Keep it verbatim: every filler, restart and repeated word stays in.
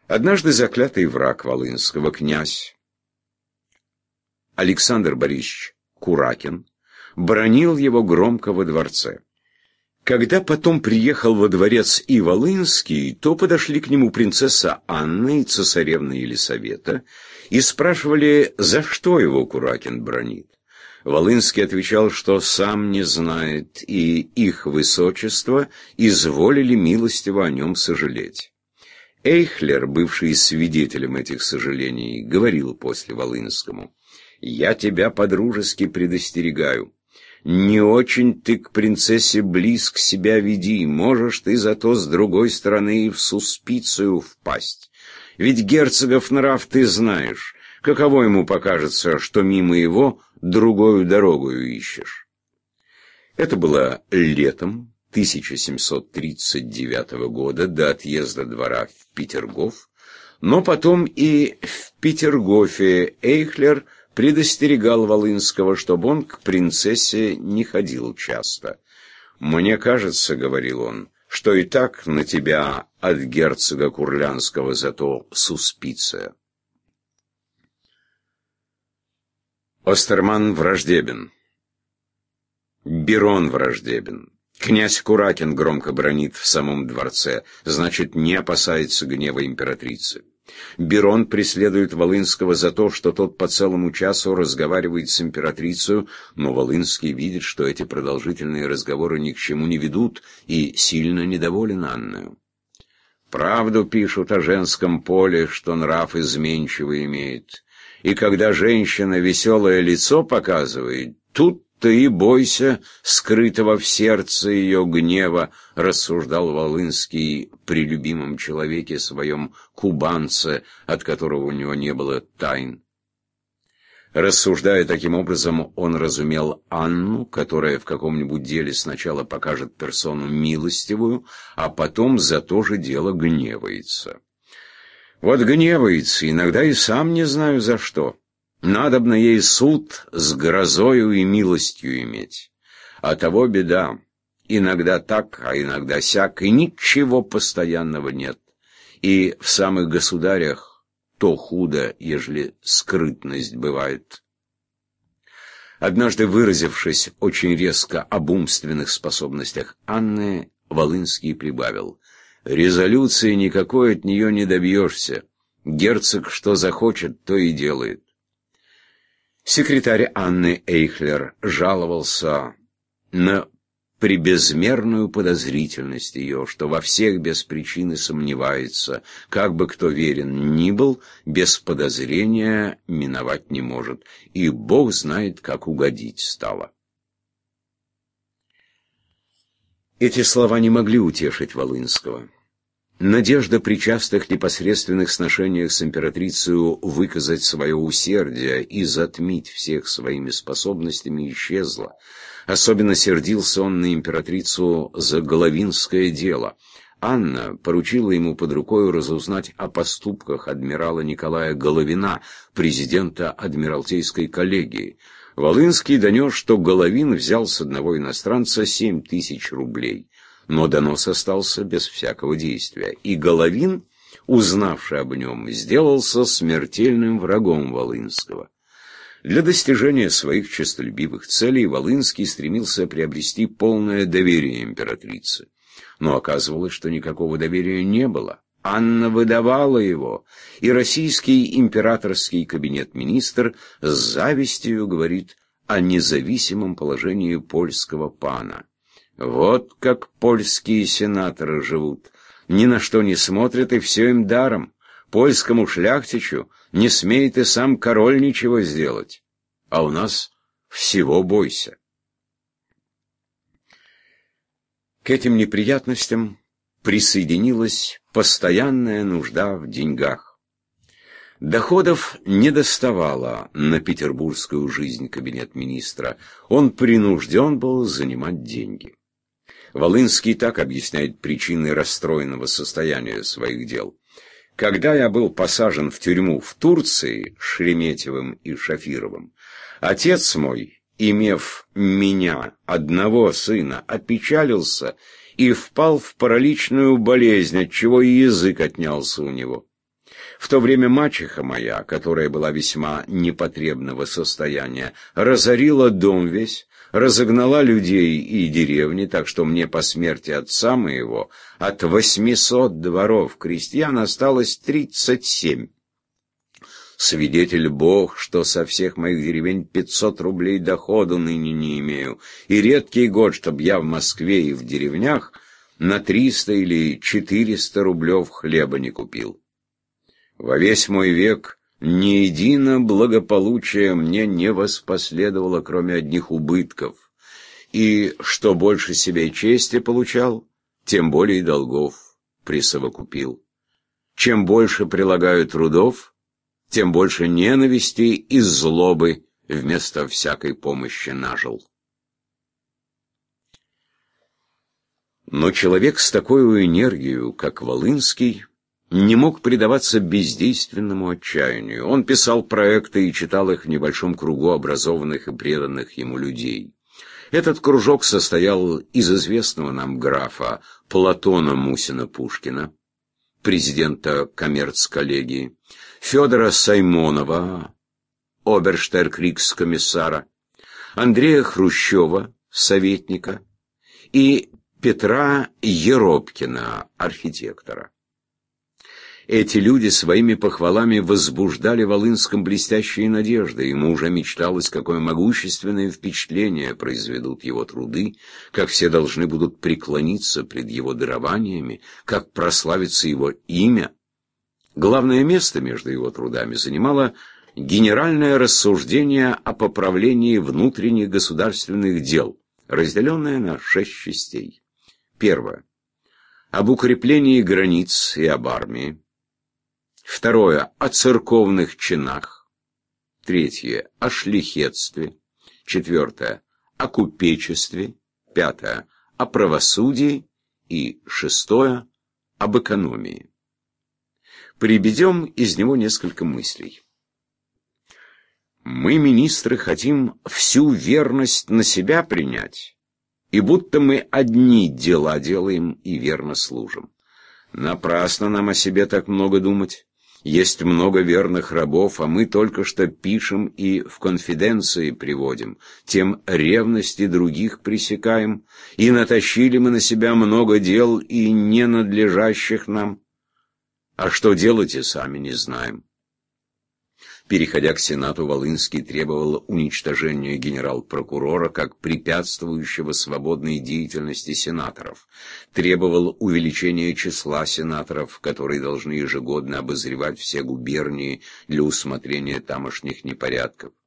Однажды заклятый враг Волынского, князь Александр Борисович Куракин, бранил его громко во дворце. Когда потом приехал во дворец и Волынский, то подошли к нему принцесса Анна и цесаревна Елисавета и спрашивали, за что его Куракин бранит. Волынский отвечал, что сам не знает, и их высочество изволили милостиво о нем сожалеть. Эйхлер, бывший свидетелем этих сожалений, говорил после Волынскому: «Я тебя по-дружески предостерегаю. Не очень ты к принцессе близко себя веди, можешь ты зато с другой стороны и в суспицию впасть. Ведь герцогов нрав ты знаешь, каково ему покажется, что мимо его другую дорогою ищешь». Это было летом тысяча семьсот тридцать девятого года, до отъезда двора в Петергоф, но потом и в Петергофе Эйхлер предостерегал Волынского, чтобы он к принцессе не ходил часто. «Мне кажется, — говорил он, — что и так на тебя от герцога Курлянского зато суспиция». Остерман враждебен. Берон враждебен. Князь Куракин громко бранит в самом дворце, значит, не опасается гнева императрицы. Берон преследует Волынского за то, что тот по целому часу разговаривает с императрицей, но Волынский видит, что эти продолжительные разговоры ни к чему не ведут, и сильно недоволен Анною. Правду пишут о женском поле, что нрав изменчивый имеет, и когда женщина веселое лицо показывает, тут ты и бойся скрытого в сердце ее гнева, рассуждал Волынский при любимом человеке своем кубанце, от которого у него не было тайн. Рассуждая таким образом, он разумел Анну, которая в каком-нибудь деле сначала покажет персону милостивую, а потом за то же дело гневается. Вот гневается, иногда и сам не знаю за что. Надобно ей суд с грозою и милостью иметь. А того беда. Иногда так, а иногда сяк, и ничего постоянного нет. И в самых государях то худо, ежели скрытность бывает. Однажды, выразившись очень резко об умственных способностях Анны, Волынский прибавил: «Резолюции никакой от нее не добьешься. Герцог что захочет, то и делает». Секретарь Анны Эйхлер жаловался на пребезмерную подозрительность ее, что во всех без причины сомневается, как бы кто верен ни был, без подозрения миновать не может, и Бог знает, как угодить стало. Эти слова не могли утешить Волынского. Надежда при частых непосредственных сношениях с императрицей выказать свое усердие и затмить всех своими способностями исчезла. Особенно сердился он на императрицу за головинское дело. Анна поручила ему под рукой разузнать о поступках адмирала Николая Головина, президента Адмиралтейской коллегии. Волынский донес, что Головин взял с одного иностранца семь тысяч рублей. Но донос остался без всякого действия, и Головин, узнавший об нем, сделался смертельным врагом Волынского. Для достижения своих честолюбивых целей Волынский стремился приобрести полное доверие императрицы. Но оказывалось, что никакого доверия не было. Анна выдавала его, и российский императорский кабинет-министр с завистью говорит о независимом положении польского пана. Вот как польские сенаторы живут. Ни на что не смотрят, и все им даром. Польскому шляхтичу не смеет и сам король ничего сделать. А у нас всего бойся. К этим неприятностям присоединилась постоянная нужда в деньгах. Доходов не доставало на петербургскую жизнь кабинет-министра. Он принужден был занимать деньги. Волынский так объясняет причины расстроенного состояния своих дел. Когда я был посажен в тюрьму в Турции Шереметьевым и Шафировым, отец мой, имев меня, одного сына, опечалился и впал в параличную болезнь, отчего и язык отнялся у него. В то время мачеха моя, которая была весьма непотребного состояния, разорила дом весь, разогнала людей и деревни, так что мне по смерти отца моего от восьмисот дворов крестьян осталось тридцать семь. Свидетель Бог, что со всех моих деревень пятьсот рублей доходу ныне не имею, и редкий год, чтоб я в Москве и в деревнях на триста или четыреста рублев хлеба не купил. Во весь мой век ни едино благополучие мне не воспоследовало, кроме одних убытков, и что больше себе чести получал, тем более долгов присовокупил. Чем больше прилагаю трудов, тем больше ненависти и злобы вместо всякой помощи нажил. Но человек с такой энергией, как Волынский, не мог предаваться бездейственному отчаянию. Он писал проекты и читал их в небольшом кругу образованных и преданных ему людей. Этот кружок состоял из известного нам графа Платона Мусина-Пушкина, президента коммерц-коллегии, Федора Саймонова, оберштер-кригскомиссара, Андрея Хрущева, советника, и Петра Еропкина, архитектора. Эти люди своими похвалами возбуждали в Волынском блестящие надежды. Ему уже мечталось, какое могущественное впечатление произведут его труды, как все должны будут преклониться пред его дарованиями, как прославится его имя. Главное место между его трудами занимало генеральное рассуждение о поправлении внутренних государственных дел, разделенное на шесть частей. Первое. Об укреплении границ и об армии. Второе. О церковных чинах. Третье. О шляхетстве. Четвертое. О купечестве. Пятое. О правосудии. И шестое. Об экономии. Приведем из него несколько мыслей. Мы, министры, хотим всю верность на себя принять, и будто мы одни дела делаем и верно служим. Напрасно нам о себе так много думать. Есть много верных рабов, а мы только что пишем и в конфиденции приводим, тем ревности других пресекаем, и натащили мы на себя много дел и ненадлежащих нам. А что делать и сами не знаем. Переходя к Сенату, Волынский требовал уничтожения генерал-прокурора как препятствующего свободной деятельности сенаторов, требовал увеличения числа сенаторов, которые должны ежегодно обозревать все губернии для усмотрения тамошних непорядков.